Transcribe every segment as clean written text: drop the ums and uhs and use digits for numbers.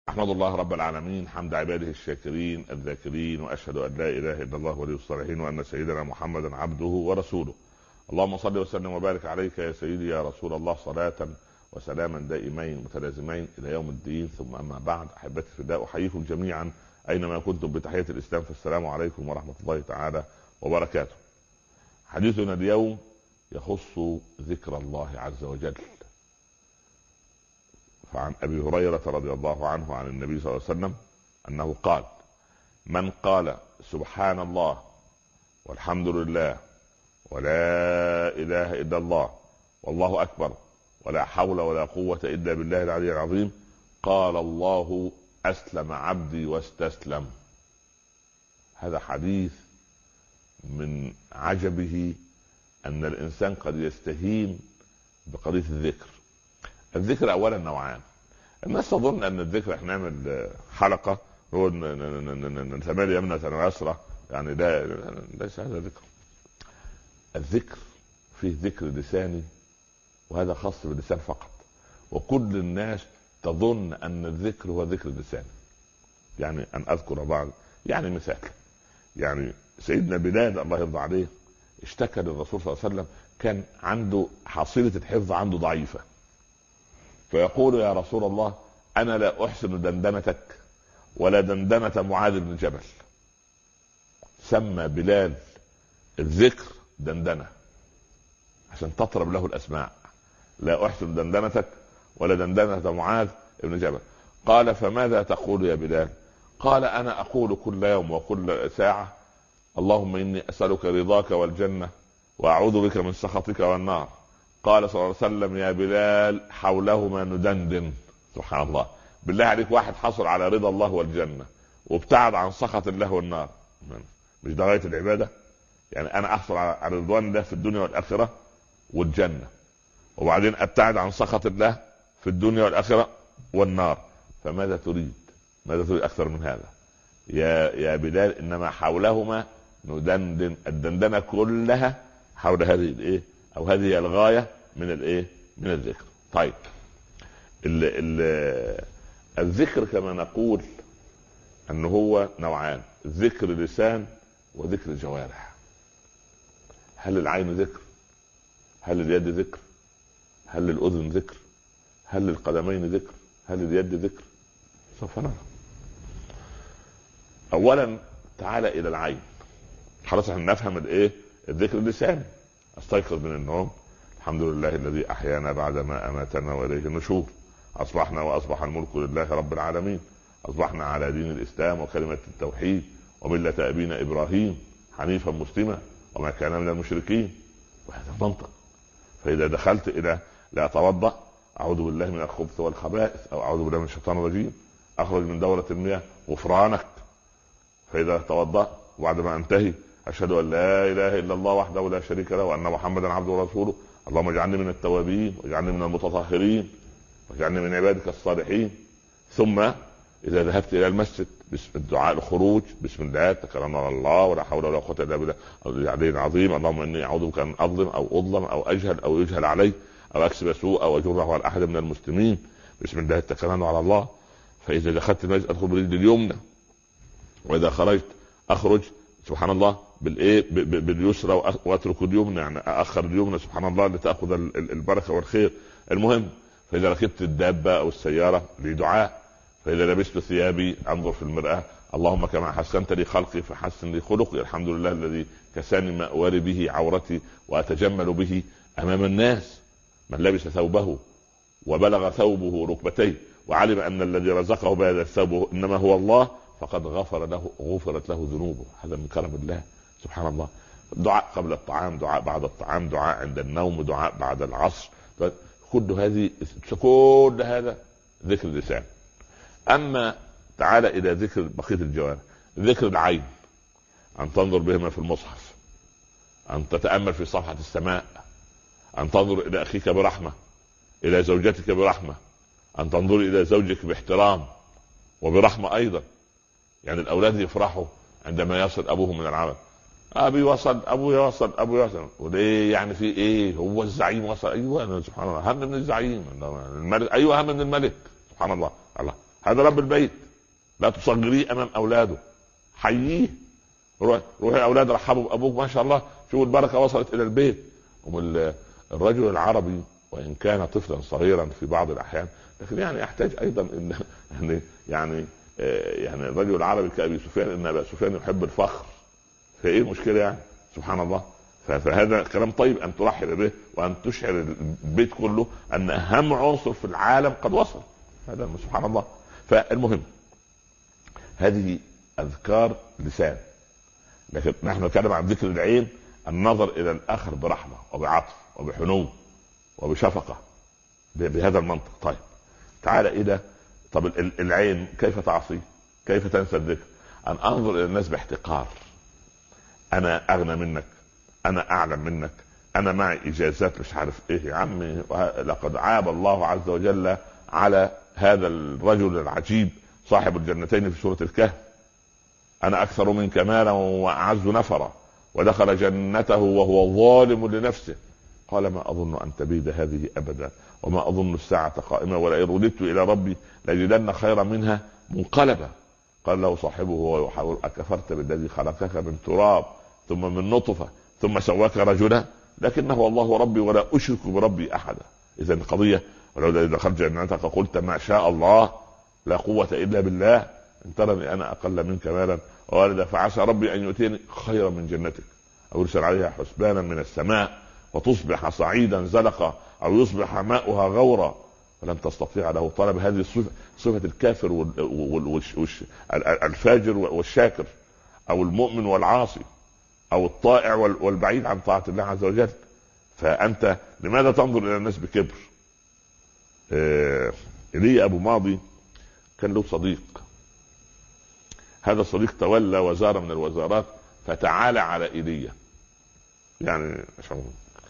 احمد الله رب العالمين حمد عباده الشاكرين الذاكرين، واشهد ان لا اله الا الله ولي الصالحين، وان سيدنا محمدا عبده ورسوله. اللهم صل وسلم وبارك عليك يا سيدي يا رسول الله، صلاة وسلاما دائمين متلازمين الى يوم الدين. ثم اما بعد، احبتي في الله، احييكم جميعا اينما كنتم بتحية الاسلام، فالسلام عليكم ورحمة الله تعالى وبركاته. حديثنا اليوم يخص ذكر الله عز وجل. فعن ابي هريرة رضي الله عنه عن النبي صلى الله عليه وسلم انه قال: من قال سبحان الله والحمد لله ولا اله الا الله والله اكبر ولا حول ولا قوة الا بالله العلي العظيم، قال الله: اسلم عبدي واستسلم. هذا حديث من عجبه ان الانسان قد يستهين بقضية الذكر. الذكر اولا نوعان. الناس تظن ان الذكر احنا نعمل حلقة هو ثمانية يمنة ويسرى، يعني ده ليس هذا ذكر. الذكر فيه ذكر لساني، وهذا خاص باللسان فقط، وكل الناس تظن ان الذكر هو ذكر اللسان. يعني ان اذكر بعض، يعني مثال، يعني سيدنا بلال الله يرضى عليه اشتكى للرسول صلى الله عليه وسلم، كان عنده حصيلة الحفظ عنده ضعيفة، فيقول: يا رسول الله، انا لا احسن دندنتك ولا دندنة معاذ بن جبل. سمى بلال الذكر دندنة عشان تطرب له الاسماع. لا احسن دندنتك ولا دندنة معاذ بن جبل. قال: فماذا تقول يا بلال؟ قال: انا اقول كل يوم وكل ساعة: اللهم اني اسألك رضاك والجنة واعوذ بك من سخطك والنار. قال صلى الله عليه وسلم: يا بلال، حولهما ندندن. سبحان الله. بالله عليك، واحد حصل على رضا الله والجنة وابتعد عن سخط الله والنار، مش ده غاية العبادة؟ يعني انا احصل على رضوان الله في الدنيا والاخرة والجنة، وبعدين ابتعد عن سخط الله في الدنيا والاخرة والنار، فماذا تريد؟ ماذا تريد اكثر من هذا؟ يا بلال، انما حولهما ندندن. الدندنة كلها حول هذه الايه، او هذه الغاية من الايه، من الذكر. طيب، الذكر كما نقول انه هو نوعان: ذكر لسان وذكر جوارح. هل العين ذكر؟ هل اليد ذكر؟ هل الاذن ذكر؟ هل القدمين ذكر؟ هل اليد ذكر؟ سوف نرى. اولا تعال الى العين. خلاص احنا نفهم الايه، الذكر اللساني: استيقظ من النوم، الحمد لله الذي احيانا بعدما اماتنا واليه النشور، اصبحنا واصبح الملك لله رب العالمين، اصبحنا على دين الاسلام وكلمة التوحيد وملة ابينا ابراهيم حنيفا مسلما وما كان من المشركين. وهذا منطق. فاذا دخلت الى لا اتوضا، اعوذ بالله من الخبث والخبائث، او اعوذ بالله من الشيطان الرجيم، اخرج من دورة المياه غفرانك. فاذا توضأ وبعد ما انتهي، اشهد ان لا اله الا الله وحده لا شريك له وان محمدا عبده ورسوله، اللهم اجعلني من التوابين واجعلني من المتطهرين واجعلني من عبادك الصالحين. ثم اذا ذهبت الى المسجد، بسم الدعاء الخروج: بسم الله تكلمنا على الله ولا حول ولا قوه الا بالله العلي العظيم، اللهم اني اعوذ بك ان اظلم او اظلم او اجهل او يجهل علي او اكسب سوء او اجره على احد من المسلمين، بسم الله تكلمنا على الله. فاذا دخلت المسجد ادخل برجلي اليمنى، واذا خرجت اخرج سبحان الله بالايه، باليسرى واترك اليمنى، يعني اخر اليمنى سبحان الله لتاخذ البركه والخير. المهم، فاذا ركبت الدابه او السياره لي دعاء. فاذا لبست ثيابي انظر في المراه: اللهم كما حسنت لي خلقي فحسن لي خلقي، الحمد لله الذي كساني ما اواري به عورتي واتجمل به امام الناس. من لبس ثوبه وبلغ ثوبه ركبتيه وعلم ان الذي رزقه بهذا الثوب انما هو الله، فقد غفرت له ذنوبه. هذا من كرم الله سبحان الله. دعاء قبل الطعام، دعاء بعد الطعام، دعاء عند النوم، دعاء بعد العصر، كل هذا ذكر اللسان. اما تعال الى ذكر بقية الجوارح. ذكر العين: ان تنظر بهما في المصحف، ان تتأمل في صفحة السماء، ان تنظر الى اخيك برحمة، الى زوجتك برحمة، ان تنظر الى زوجك باحترام وبرحمة ايضا. يعني الاولاد يفرحوا عندما يصل ابوهم من العمل: ابي وصل، ابوي وصل، ابوي وصل. وليه؟ يعني في ايه؟ هو الزعيم وصل. ايوه سبحان الله، هم من الزعيم. الملك، ايوه هم من الملك. سبحان الله. الله هذا رب البيت، لا تصغريه امام اولاده، حييه. روح يا اولاد رحبوا بابوك، ما شاء الله شوفوا البركه وصلت الى البيت. الرجل العربي وان كان طفلا صغيرا في بعض الاحيان، لكن يعني يحتاج ايضا ان يعني الرجل العربي كابي سفيان، ان ابا سفيان يحب الفخر، فايه المشكله يعني؟ سبحان الله. فهذا كلام طيب ان ترحب به وان تشعر البيت كله ان اهم عنصر في العالم قد وصل. هذا سبحان الله. فالمهم هذه اذكار لسان، لكن نحن نتكلم عن ذكر العين، النظر الى الاخر برحمه وبعطف وبحنو وبشفقه بهذا المنطق. طيب تعال الى طب العين كيف تعصي؟ كيف تنسى الذكر؟ ان انظر الى الناس باحتقار، انا اغنى منك، انا اعلم منك، انا معي اجازات مش عارف ايه. يا عمي لقد عاب الله عز وجل على هذا الرجل العجيب صاحب الجنتين في سورة الكهف: انا اكثر منك مالا واعز نفرا ودخل جنته وهو ظالم لنفسه قال ما اظن ان تبيد هذه ابدا وما اظن الساعة قائمة ولئن رددت الى ربي لاجدن خيرا منها منقلبا. قال له صاحبه وهو يحاول: اكفرت بالذي خلقك من تراب ثم من نطفة ثم سواك رجلا لكنه الله ربي ولا اشرك بربي احدا. اذا القضية ولو دخلت جنتك قلت ما شاء الله لا قوة الا بالله ان ترني انا اقل منك مالا ووالدا فعسى ربي ان يؤتيني خيرا من جنتك او يرسل عليها حسبانا من السماء وتصبح صعيدا زلقا او يصبح ماؤها غورا فلن تستطيع له طلب. هذه صفة الكافر الفاجر والشاكر، او المؤمن والعاصي، او الطائع والبعيد عن طاعة الله عز وجل. فانت لماذا تنظر الى الناس بكبر؟ إلي ابو ماضي كان له صديق، هذا الصديق تولى وزارة من الوزارات فتعالى على إيليا يعني عشان.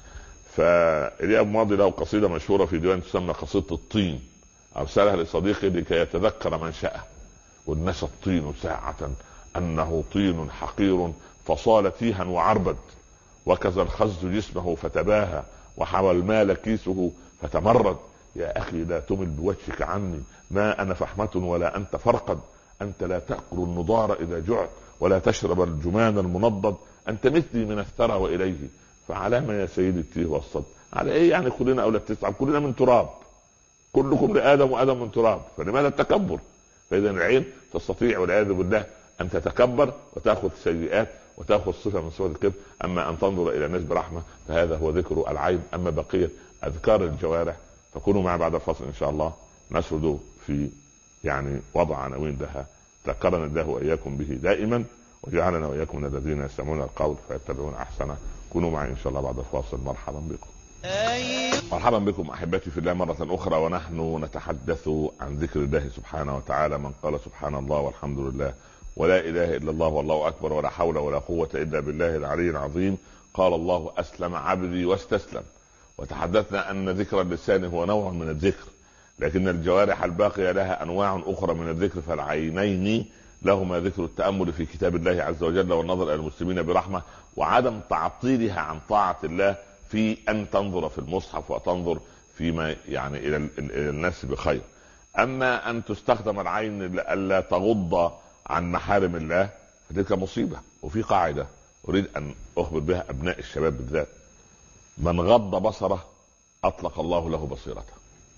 فإيليا أبو ماضي له قصيدة مشهورة في ديوان تسمى قصيدة الطين، أرسلها لصديقه لكي يتذكر منشأه: والناس الطين ساعة أنه طين حقير فصال تيها وعربد وكذا الخز جسمه فتباهى وحوى المال كيسه فتمرد. يا أخي لا تمل بوجهك عني ما أنا فحمة ولا أنت فرقد، أنت لا تأكل النضار إذا جعت ولا تشرب الجمان المنضد، أنت مثلي من الثرى وإليه فعلى ما يا سيدي التيه والصد. على إيه يعني؟ كلنا أولاد تسعة، كلنا من تراب، كلكم لآدم وآدم من تراب، فلماذا التكبر؟ فإذا العين تستطيع والعياذ بالله أن تتكبر وتأخذ سيئات وتأخذ صفة من صفات الكبر. أما أن تنظر إلى الناس برحمة فهذا هو ذكر العين. أما بقية أذكار الجوارح فكونوا معي بعد الفصل إن شاء الله نسرد في يعني وضع عناوين لها. ذكرنا الله وإياكم به دائما وجعلنا وإياكم من الذين يستمعون القول فيتبعون أحسنه. كونوا معي إن شاء الله بعد الفاصل. مرحبا بكم. مرحبا بكم أحبتي في الله مرة أخرى، ونحن نتحدث عن ذكر الله سبحانه وتعالى. من قال سبحان الله والحمد لله ولا إله إلا الله والله أكبر ولا حول ولا قوة إلا بالله العلي العظيم قال الله أسلم عبدي واستسلم. وتحدثنا أن ذكر اللسان هو نوع من الذكر، لكن الجوارح الباقية لها أنواع أخرى من الذكر. فالعينين لهما ذكر التأمل في كتاب الله عز وجل والنظر إلى المسلمين برحمة وعدم تعطيلها عن طاعة الله في أن تنظر في المصحف وتنظر فيما يعني إلى الناس بخير. أما أن تستخدم العين لألا تغض عن محارم الله فتلك مصيبة. وفي قاعدة أريد أن أخبر بها أبناء الشباب بالذات: من غض بصره أطلق الله له بصيرته.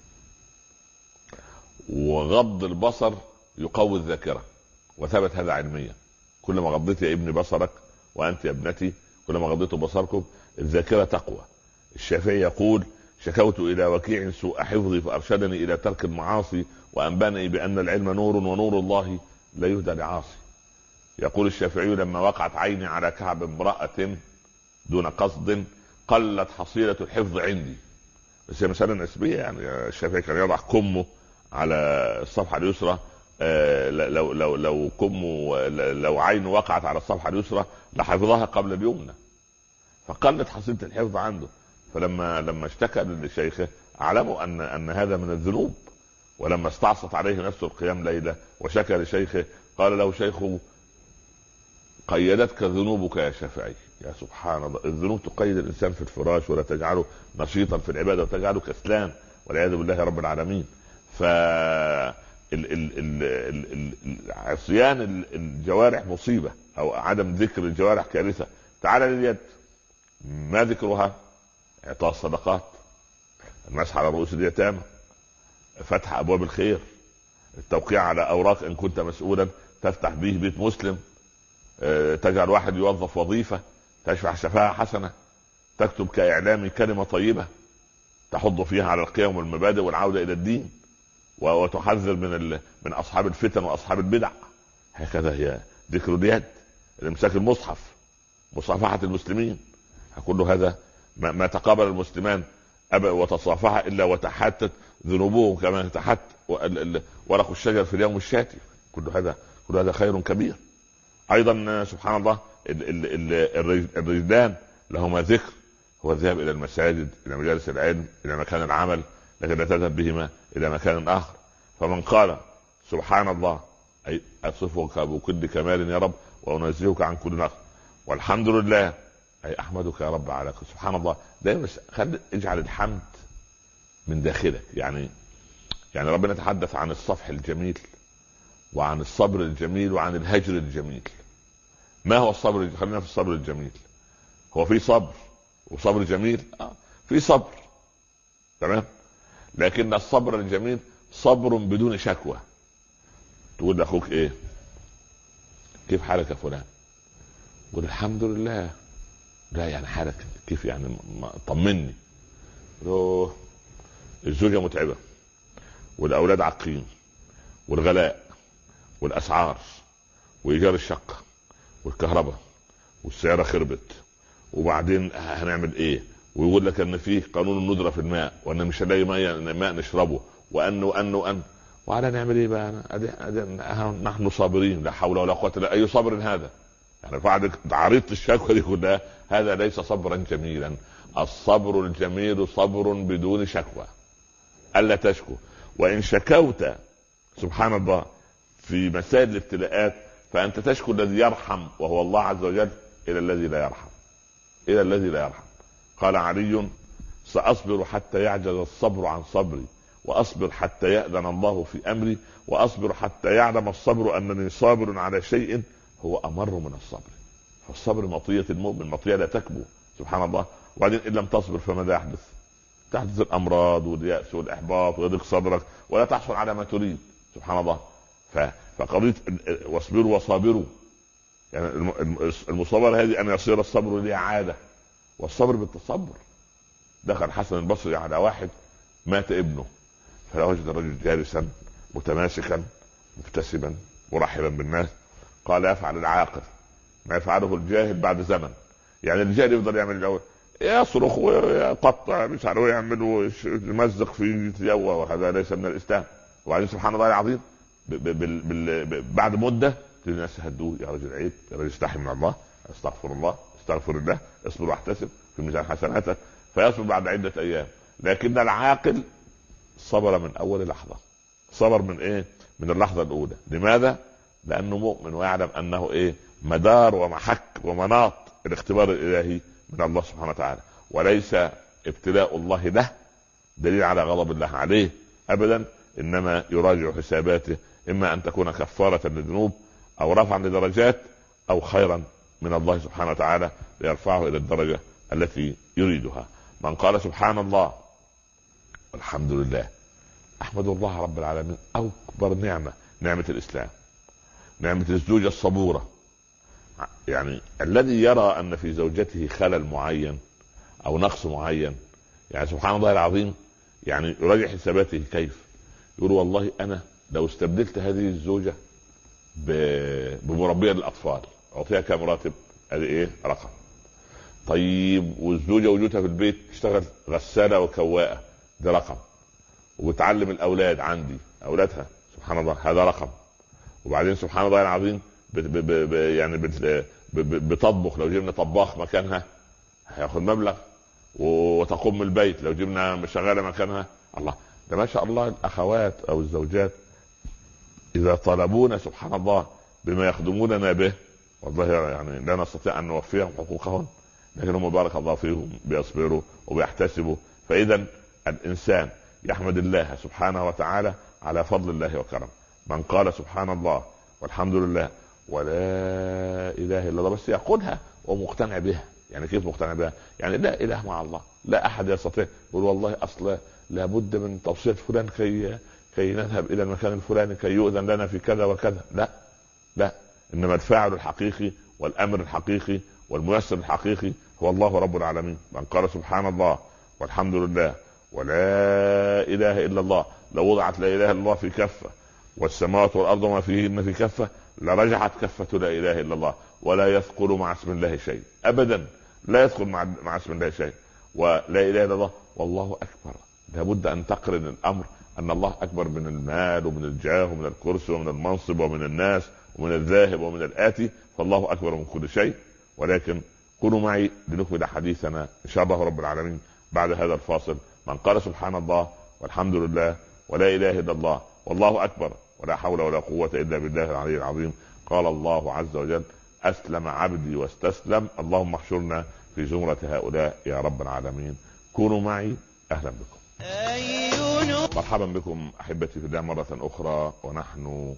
وغض البصر يقوي الذاكرة، وثبت هذا علميا. كلما غضيت يا ابني بصرك وأنت يا ابنتي كلما غضيت بصركم الذاكرة تقوى. الشافعي يقول: شكوت إلى وكيع سوء حفظي فأرشدني إلى ترك المعاصي وأنبأني بأن العلم نور ونور الله لا يهدى لعاصي. يقول الشافعي: لما وقعت عيني على كعب امرأة دون قصد قلت حصيلة الحفظ عندي. بس هي مسألة نسبية يعني. الشافعي كان يضع كمه على الصفحة اليسرى، لو كمه لو عينه وقعت على الصفحة اليسرى لحفظها قبل اليمنى، فقلت حصيلة الحفظ عنده. فلما اشتكى للشيخ اعلموا ان هذا من الذنوب. ولما استعصت عليه نفسه القيام ليلة وشكى لشيخه قال له شيخه: قيدتك ذنوبك يا شافعي. يا سبحان الله، الذنوب تقيد الانسان في الفراش ولا تجعله نشيطا في العبادة وتجعله كسلان والعياذ بالله رب العالمين. عصيان الجوارح مصيبة، او عدم ذكر الجوارح كارثة. تعال لليد، ما ذكرها؟ اعطاء الصدقات، المسح على رؤوس اليتامى، فتح ابواب الخير، التوقيع على اوراق ان كنت مسؤولا تفتح به بيت مسلم، تجعل واحد يوظف وظيفة، تشفع شفاعة حسنة، تكتب كإعلامي كلمة طيبة تحض فيها على القيم والمبادئ والعودة إلى الدين، وتحذر من أصحاب الفتن وأصحاب البدع. هكذا هي ذكر اليد. الامساك المصحف، مصافحة المسلمين، كل هذا ما تقابل المسلمان وتصافح إلا وتحتت ذنوبهم كما تحت ورق الشجر في اليوم الشاتي. كل هذا خير كبير. أيضا سبحان الله الرجلان لهما ذكر، هو الذهاب إلى المساجد، إلى مجالس العلم، إلى مكان العمل، لكن لا تذهب بهما إلى مكان آخر. فمن قال سبحان الله أي أصفك بكل كمال يا رب وأنزهك عن كل نقص، والحمد لله أي أحمدك يا رب على كل. سبحان الله دائما اجعل الحمد من داخلك. يعني ربنا يتحدث عن الصفح الجميل وعن الصبر الجميل وعن الهجر الجميل. ما هو الصبر؟ خلينا في الصبر الجميل. هو في صبر وصبر جميل؟ في صبر تمام، لكن الصبر الجميل صبر بدون شكوى. تقول لاخوك ايه؟ كيف حالك يا فلان؟ قول الحمد لله. لا يعني حالك كيف يعني؟ طمني. الزوجة متعبة والاولاد عاقين والغلاء والاسعار وايجار الشقة والكهرباء والسيارة خربت، وبعدين هنعمل ايه؟ ويقول لك ان فيه قانون الندرة في الماء، وان مش هنلاقي ماء نشربه، وان وعلى نعمل ايه بقى؟ نحن صابرين، لا حول ولا قوة الا. اي صبر هذا؟ يعني بعد عريضة الشكوى دي كلها هذا ليس صبرا جميلا. الصبر الجميل صبر بدون شكوى، الا تشكو. وان شكوت سبحان الله في مسائل الابتلاءات فانت تشكو الذي يرحم وهو الله عز وجل الى الذي لا يرحم، الى الذي لا يرحم. قال علي: سأصبر حتى يعجز الصبر عن صبري، وأصبر حتى يأذن الله في أمري، وأصبر حتى يعلم الصبر أنني صابر على شيء هو أمر من الصبر. فالصبر مطية المؤمن، مطية لا تكبو. سبحان الله. وبعدين إن لم تصبر فماذا يحدث؟ تحدث الأمراض واليأس والإحباط ويضيق صدرك ولا تحصل على ما تريد. سبحان الله. فقضية واصبروا وصابروا، يعني المصابرة هذه أن يصير الصبر لي عادة، والصبر بالتصبر. دخل حسن البصري على واحد مات ابنه، فوجد الرجل جالسا متماسكا مبتسما مرحبا بالناس. قال: يفعل العاقل ما يفعله الجاهل بعد زمن. يعني الجاهل يفضل يعمل الاول يصرخ ويقطع مش عارف يعمل ويمزق في جوه، وهذا ليس من الاسلام. وبعدين سبحان الله العظيم بعد مده الناس هدوه: يا رجل عيب، يا رجل استحي من الله، استغفر الله، استغفر الله، اصبر واحتسب في ميزان حسناتك. فيصبر بعد عده ايام. لكن العاقل صبر من اول لحظه. صبر من ايه؟ من اللحظه الاولى. لماذا؟ لانه مؤمن ويعلم انه ايه؟ مدار ومحك ومناط الاختبار الالهي من الله سبحانه وتعالى، وليس ابتلاء الله له دليل على غضب الله عليه ابدا. انما يراجع حساباته، اما ان تكون كفاره للذنوب او رفعا لدرجات او خيرا من الله سبحانه وتعالى ليرفعه الى الدرجه التي يريدها. من قال سبحان الله والحمد لله احمد الله رب العالمين، اكبر نعمه نعمه الاسلام، نعمه الزوجه الصبوره. يعني الذي يرى ان في زوجته خلل معين او نقص معين، يعني سبحان الله العظيم، يعني يراجع حساباته. كيف؟ يقول: والله انا لو استبدلت هذه الزوجه بمربيه للاطفال اعطيها كام راتب؟ هذه ايه؟ رقم. طيب والزوجه وجودها في البيت تشتغل غساله وكواءه، ده رقم. وبتعلم الاولاد عندي اولادها، سبحان الله، هذا رقم. وبعدين سبحان الله العظيم بتطبخ، لو جبنا طباخ مكانها هياخد مبلغ. وتقوم البيت لو جبنا شغاله مكانها. الله، ده ما شاء الله. الاخوات او الزوجات اذا طلبونا سبحان الله بما يخدموننا به، والله يعني لا نستطيع ان نوفيهم حقوقهم، لكن هم بارك الله فيهم بيصبروا وبيحتسبوا. فاذا الانسان يحمد الله سبحانه وتعالى على فضل الله وكرم. من قال سبحان الله والحمد لله ولا اله الا الله بس يقولها ومقتنع بها. يعني كيف مقتنع بها؟ يعني لا اله مع الله، لا احد يستطيع يقول والله اصلا لابد من توصية فلان كي نذهب الى المكان الفلاني كي يؤذن لنا في كذا وكذا. لا لا، انما الفاعل الحقيقي والامر الحقيقي والميسر الحقيقي هو الله رب العالمين. من قال سبحان الله والحمد لله ولا اله الا الله، لو وضعت لا اله الا الله في كفه والسماوات والارض وما فيهن في كفه لرجعت كفه لا اله الا الله، ولا يثقل مع اسم الله شيء ابدا، لا يثقل مع اسم الله شيء. ولا اله الا الله والله اكبر، لابد ان تقرن الامر ان الله اكبر من المال ومن الجاه ومن الكرسي ومن المنصب ومن الناس ومن الذاهب ومن الاتي، فالله اكبر من كل شيء. ولكن كونوا معي لنكمل حديثنا ان شاء الله رب العالمين بعد هذا الفاصل. من قال سبحان الله والحمد لله ولا اله الا الله والله اكبر ولا حول ولا قوة الا بالله العلي العظيم، قال الله عز وجل: اسلم عبدي واستسلم. اللهم احشرنا في زمرة هؤلاء يا رب العالمين. كونوا معي، اهلا بكم. مرحبا بكم احبتي في الله مرة اخرى، ونحن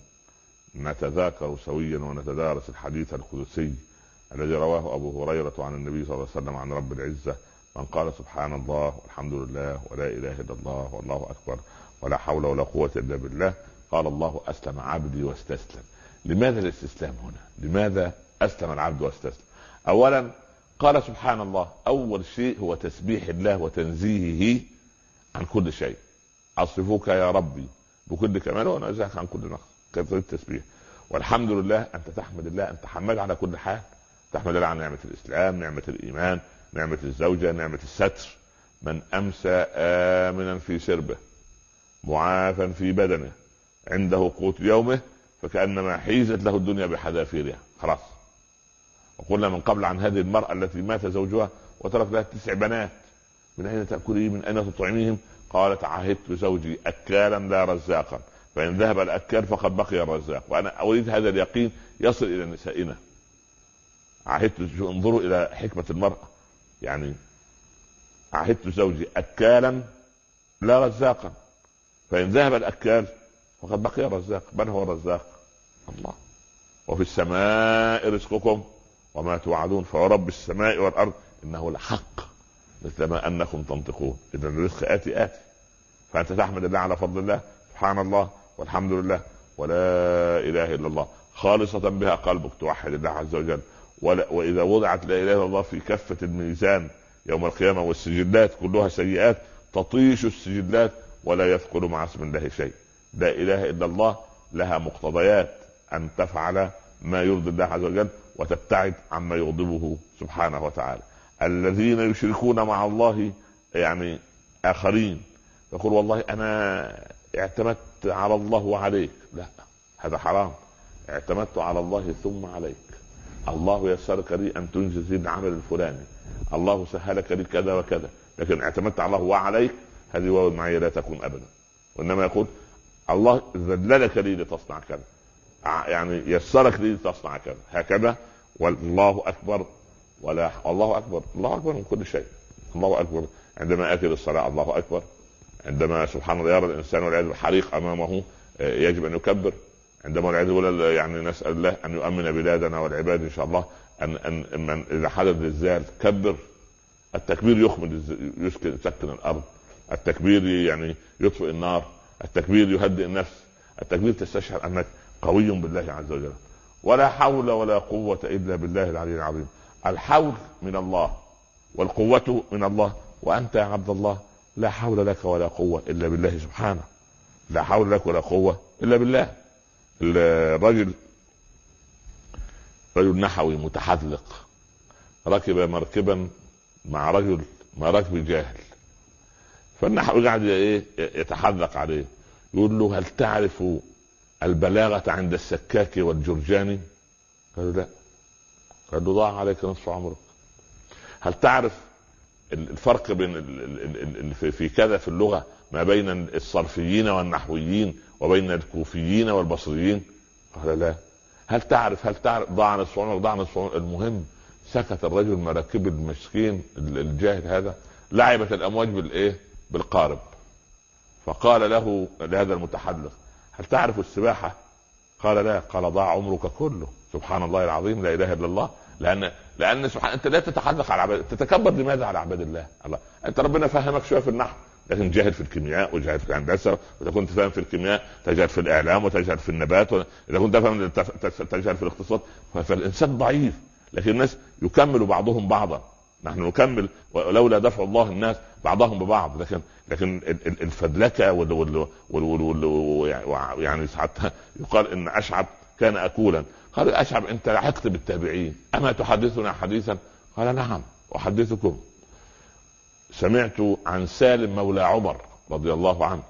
نتذاكر سويا ونتدارس الحديث القدسي الذي رواه ابو هريرة عن النبي صلى الله عليه وسلم عن رب العزة: من قال سبحان الله والحمد لله ولا اله الا الله والله اكبر ولا حول ولا قوة الا بالله، قال الله: اسلم عبدي واستسلم. لماذا الاستسلام هنا؟ لماذا اسلم العبد واستسلم؟ اولا قال سبحان الله، اول شيء هو تسبيح الله وتنزيهه عن كل شيء. اصفك يا ربي بكل كمال وانزهك عن كل نقص، كيف التسبيح. والحمد لله، انت تحمد الله، انت حمد على كل حال، تحمد الله على نعمة الاسلام، نعمة الايمان، نعمة الزوجة، نعمة الستر. من امسى امنا في سربه معافا في بدنه عنده قوت يومه فكأنما حيزت له الدنيا بحذافيرها. خلاص. وقلنا من قبل عن هذه المرأة التي مات زوجها وترك لها 9 بنات: من اين تأكلين؟ من اين تطعميهم؟ قالت: عهدت زوجي اكالا لا رزاقا، فان ذهب الاكال فقد بقي الرزاق. وانا اريد هذا اليقين يصل الى نسائنا. عهدت، انظروا الى حكمة المرأة، يعني عهدت زوجي اكالا لا رزاقا، فان ذهب الاكال فقد بقي الرزاق. من هو الرزاق؟ الله. وفي السماء رزقكم وما توعدون فورب السماء والارض انه لحق مثل ما انكم تنطقون. اذا الرزق اتي. فانت تحمد الله على فضل الله، سبحان الله والحمد لله ولا اله الا الله، خالصة بها قلبك، توحد الله عز وجل. واذا وضعت لا اله الا الله في كفة الميزان يوم القيامة والسجلات كلها سيئات، تطيش السجلات ولا يثقل مع اسم الله شيء. لا اله الا الله لها مقتضيات: ان تفعل ما يرضي الله عز وجل وتبتعد عما يغضبه سبحانه وتعالى. الذين يشركون مع الله يعني اخرين، يقول والله انا اعتمدت على الله وعليك، لا، هذا حرام. اعتمدت على الله ثم عليك. الله يسرك لي ان تنجز العمل الفلاني، الله سهلك لي كذا وكذا، لكن اعتمدت على الله وعليك، هذه واو المعية لا تكون ابدا. وانما يقول الله ذللك لي لتصنع كذا، يعني يسرك لي لتصنع كذا، هكذا. والله اكبر ولا الله اكبر، الله اكبر من كل شيء. الله اكبر عندما اتي للصلاة، الله اكبر. عندما سبحان الله يرى الانسان والعياذ بالحريق امامه يجب ان يكبر. عندما والعياذ بالله يعني نسال الله ان يؤمن بلادنا والعباد ان شاء الله، ان اذا حدث زلزال كبر. التكبير يسكن الارض، التكبير يعني يطفئ النار، التكبير يهدئ النفس، التكبير تستشعر انك قوي بالله عز وجل. ولا حول ولا قوة الا بالله العلي العظيم. الحول من الله والقوة من الله، وانت يا عبد الله لا حول لك ولا قوة الا بالله سبحانه. لا حول لك ولا قوة الا بالله. الرجل رجل نحوي متحذلق ركب مركبا مع رجل راكب جاهل، فالنحوي قاعد يتحذق عليه، يقول له: هل تعرف البلاغة عند السكاك والجرجاني؟ قال لا. قال له: ضاع عليك نصف عمرك. هل تعرف الفرق بين في كذا في اللغة ما بين الصرفيين والنحويين وبين الكوفيين والبصريين؟ قال لا. هل تعرف ضاع نصف عمرك، ضاع نصف عمرك. المهم سكت الرجل مراكب المسكين الجاهل هذا، لعبت الامواج بالقارب. فقال له لهذا المتحدث: هل تعرف السباحة؟ قال لا. قال ضاع عمرك كله. سبحان الله العظيم، لا اله الا الله. لان سبحان، انت لا تتحدث على عباد، تتكبر لماذا على عباد الله؟ الله انت ربنا فهمك شويه في النحو، لكن جاهد في الكيمياء وجاهد في الهندسه، واذا كنت فاهم في الكيمياء تجاهد في الاعلام وتجاهد في النبات، اذا كنت فاهم تجاهد في الاقتصاد. فالانسان ضعيف، لكن الناس يكمل بعضهم بعضا. نحن نكمل، ولولا دفع الله الناس بعضهم ببعض. لكن الفدلكه يعني حتى يقال ان اشعب كان اكولا. قال اشعب انت لحقت بالتابعين، اما تحدثنا حديثا؟ قال نعم احدثكم. سمعت عن سالم مولى عمر رضي الله عنه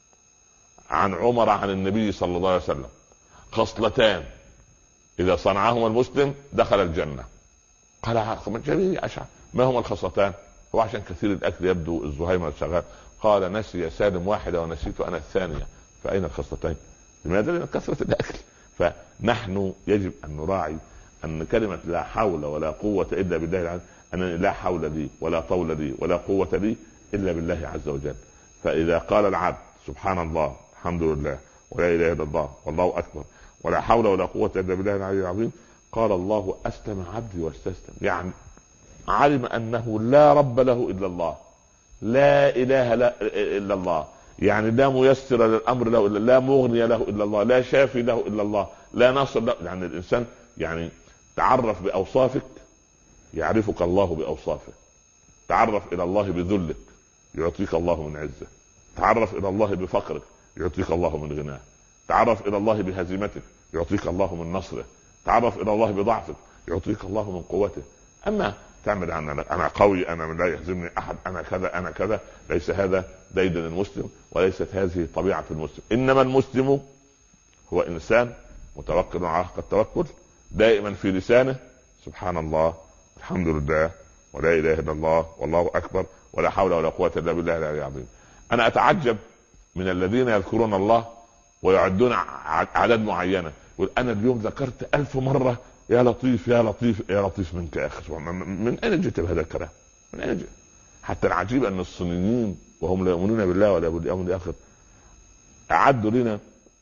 عن عمر عن النبي صلى الله عليه وسلم: خصلتان اذا صنعهما المسلم دخل الجنه. قال جميل اشعب، ما هما الخصلتان؟ هو عشان كثير الاكل يبدو الزهايمر شغال. قال نسي سالم واحده ونسيت انا الثانيه. فاين الخصلتين؟ لماذا؟ لان كثره الاكل. فنحن يجب ان نراعي ان كلمه لا حول ولا قوه الا بالله العظيم، ان لا حول لي ولا طول لي ولا قوه لي الا بالله عز وجل. فاذا قال العبد سبحان الله الحمد لله ولا اله الا الله والله اكبر ولا حول ولا قوه الا بالله العلي العظيم، قال الله اسلم عبدي واستسلم. يعني علم انه لا رب له الا الله، لا اله الا الله، يعني لا ميسر للامر له الا، لا مغني له الا الله، لا شافي له الا الله، لا ناصر له. يعني الانسان يعني تعرف باوصافك يعرفك الله باوصافه. تعرف الى الله بذلك يعطيك الله من عزه. تعرف الى الله بفقرك يعطيك الله من غناه. تعرف الى الله بهزيمتك يعطيك الله من نصره. تعرف الى الله بضعفك يعطيك الله من قوته. اما تعمل انا قوي، انا لا يهزمني احد، انا كذا انا كذا، ليس هذا ديدن المسلم، وليست هذه طبيعه المسلم. انما المسلم هو انسان متوكل على حق التوكل، دائما في لسانه سبحان الله الحمد لله ولا اله الا الله والله اكبر ولا حول ولا قوه الا بالله العلي العظيم. انا اتعجب من الذين يذكرون الله ويعدون اعداد معينه، يقول انا اليوم ذكرت 1000 مره يا لطيف يا لطيف يا لطيف منك يا اخي. من اين جئت بهذا الكلام؟ من اين جئت؟ حتى العجيب ان الصينيين وهم لا يؤمنون بالله ولا باليوم الاخر اعدوا لنا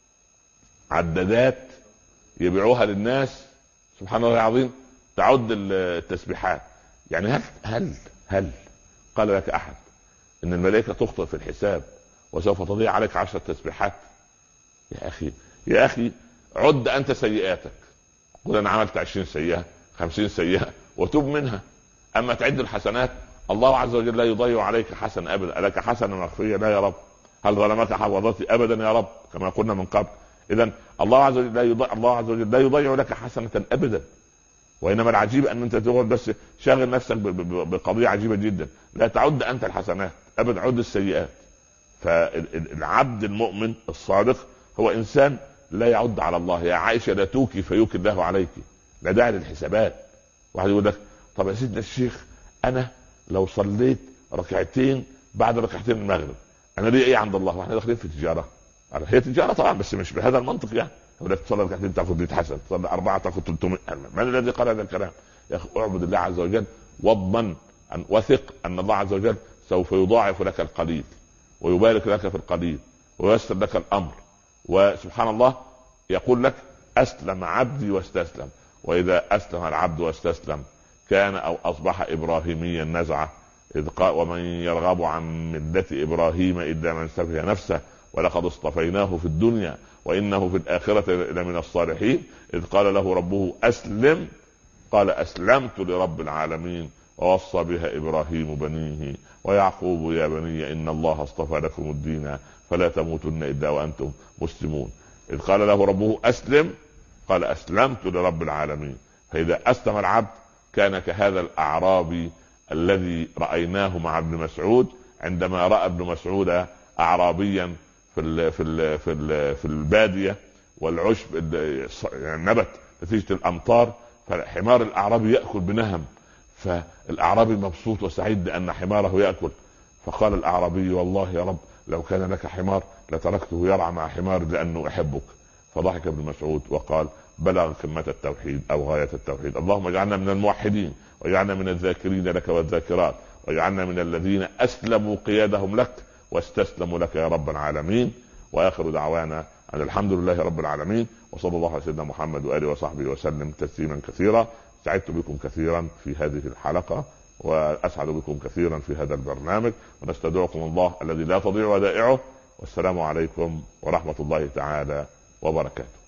عدادات يبيعوها للناس سبحان الله العظيم تعد التسبيحات. يعني هل قال لك احد ان الملائكه تخطئ في الحساب وسوف تضيع عليك 10 تسبيحات؟ يا اخي عد انت سيئاتك، قل انا عملت 20 سيئه 50 سيئه وتوب منها. اما تعد الحسنات الله عز وجل لا يضيع عليك حسن ابدا. لك حسنه مغفيه؟ لا يا رب. هل ظلمك حفظتي؟ ابدا يا رب، كما قلنا من قبل. اذا الله عز وجل لا يضيع لك حسنه ابدا. وانما العجيب ان انت تقعد بس شاغل نفسك بقضيه عجيبه جدا، لا تعد انت الحسنات ابدا، عد السيئات. فالعبد المؤمن الصادق هو انسان لا يعد على الله. يا عائشه لا توكي فيوكي الله عليك، لا داعي للحسابات. واحد يقول لك طب يا سيدنا الشيخ انا لو صليت ركعتين بعد ركعتين المغرب انا ليه ايه عند الله؟ واحنا داخلين في تجاره. هي تجاره طبعا بس مش بهذا المنطق. يعني يقول لك تصلي ركعتين تاخذ 100 حسنه، تصلي 4 تاخذ 300. من الذي قال هذا الكلام؟ يا اخي اعبد الله عز وجل واضمن ان وثق ان الله عز وجل سوف يضاعف لك القليل ويبارك لك في القليل وييسر لك الامر. وسبحان الله يقول لك اسلم عبدي واستسلم. واذا اسلم العبد واستسلم كان او اصبح ابراهيميا نزعه، اذ قال ومن يرغب عن ملة ابراهيم الا من سفه نفسه ولقد اصطفيناه في الدنيا وانه في الاخرة لمن الصالحين، اذ قال له ربه اسلم قال اسلمت لرب العالمين ووصى بها ابراهيم بنيه ويعقوب يا بني ان الله اصطفى لكم الدين فلا تموتن الا وانتم مسلمون. اذ قال له ربه اسلم قال اسلمت لرب العالمين. فاذا اسلم العبد كان كهذا الاعرابي الذي رايناه مع ابن مسعود، عندما راى ابن مسعود اعرابيا في الباديه والعشب يعني نبت نتيجه الامطار، فالحمار الاعرابي ياكل بنهم، فالاعرابي مبسوط وسعيد بان حماره ياكل. فقال الاعرابي والله يا رب لو كان لك حمار لتركته يرعى مع حمار لانه احبك. فضحك ابن مسعود وقال بلغ قمة التوحيد او غاية التوحيد. اللهم اجعلنا من الموحدين واجعلنا من الذاكرين لك والذاكرات واجعلنا من الذين اسلموا قيادهم لك واستسلموا لك يا رب العالمين. واخر دعوانا أن الحمد لله رب العالمين، وصلى الله على سيدنا محمد وآله وصحبه وسلم تسليما كثيرا. سعدت بكم كثيرا في هذه الحلقة، وأسعد بكم كثيرا في هذا البرنامج، ونستودعكم الله الذي لا تضيع ودائعه، والسلام عليكم ورحمة الله تعالى وبركاته.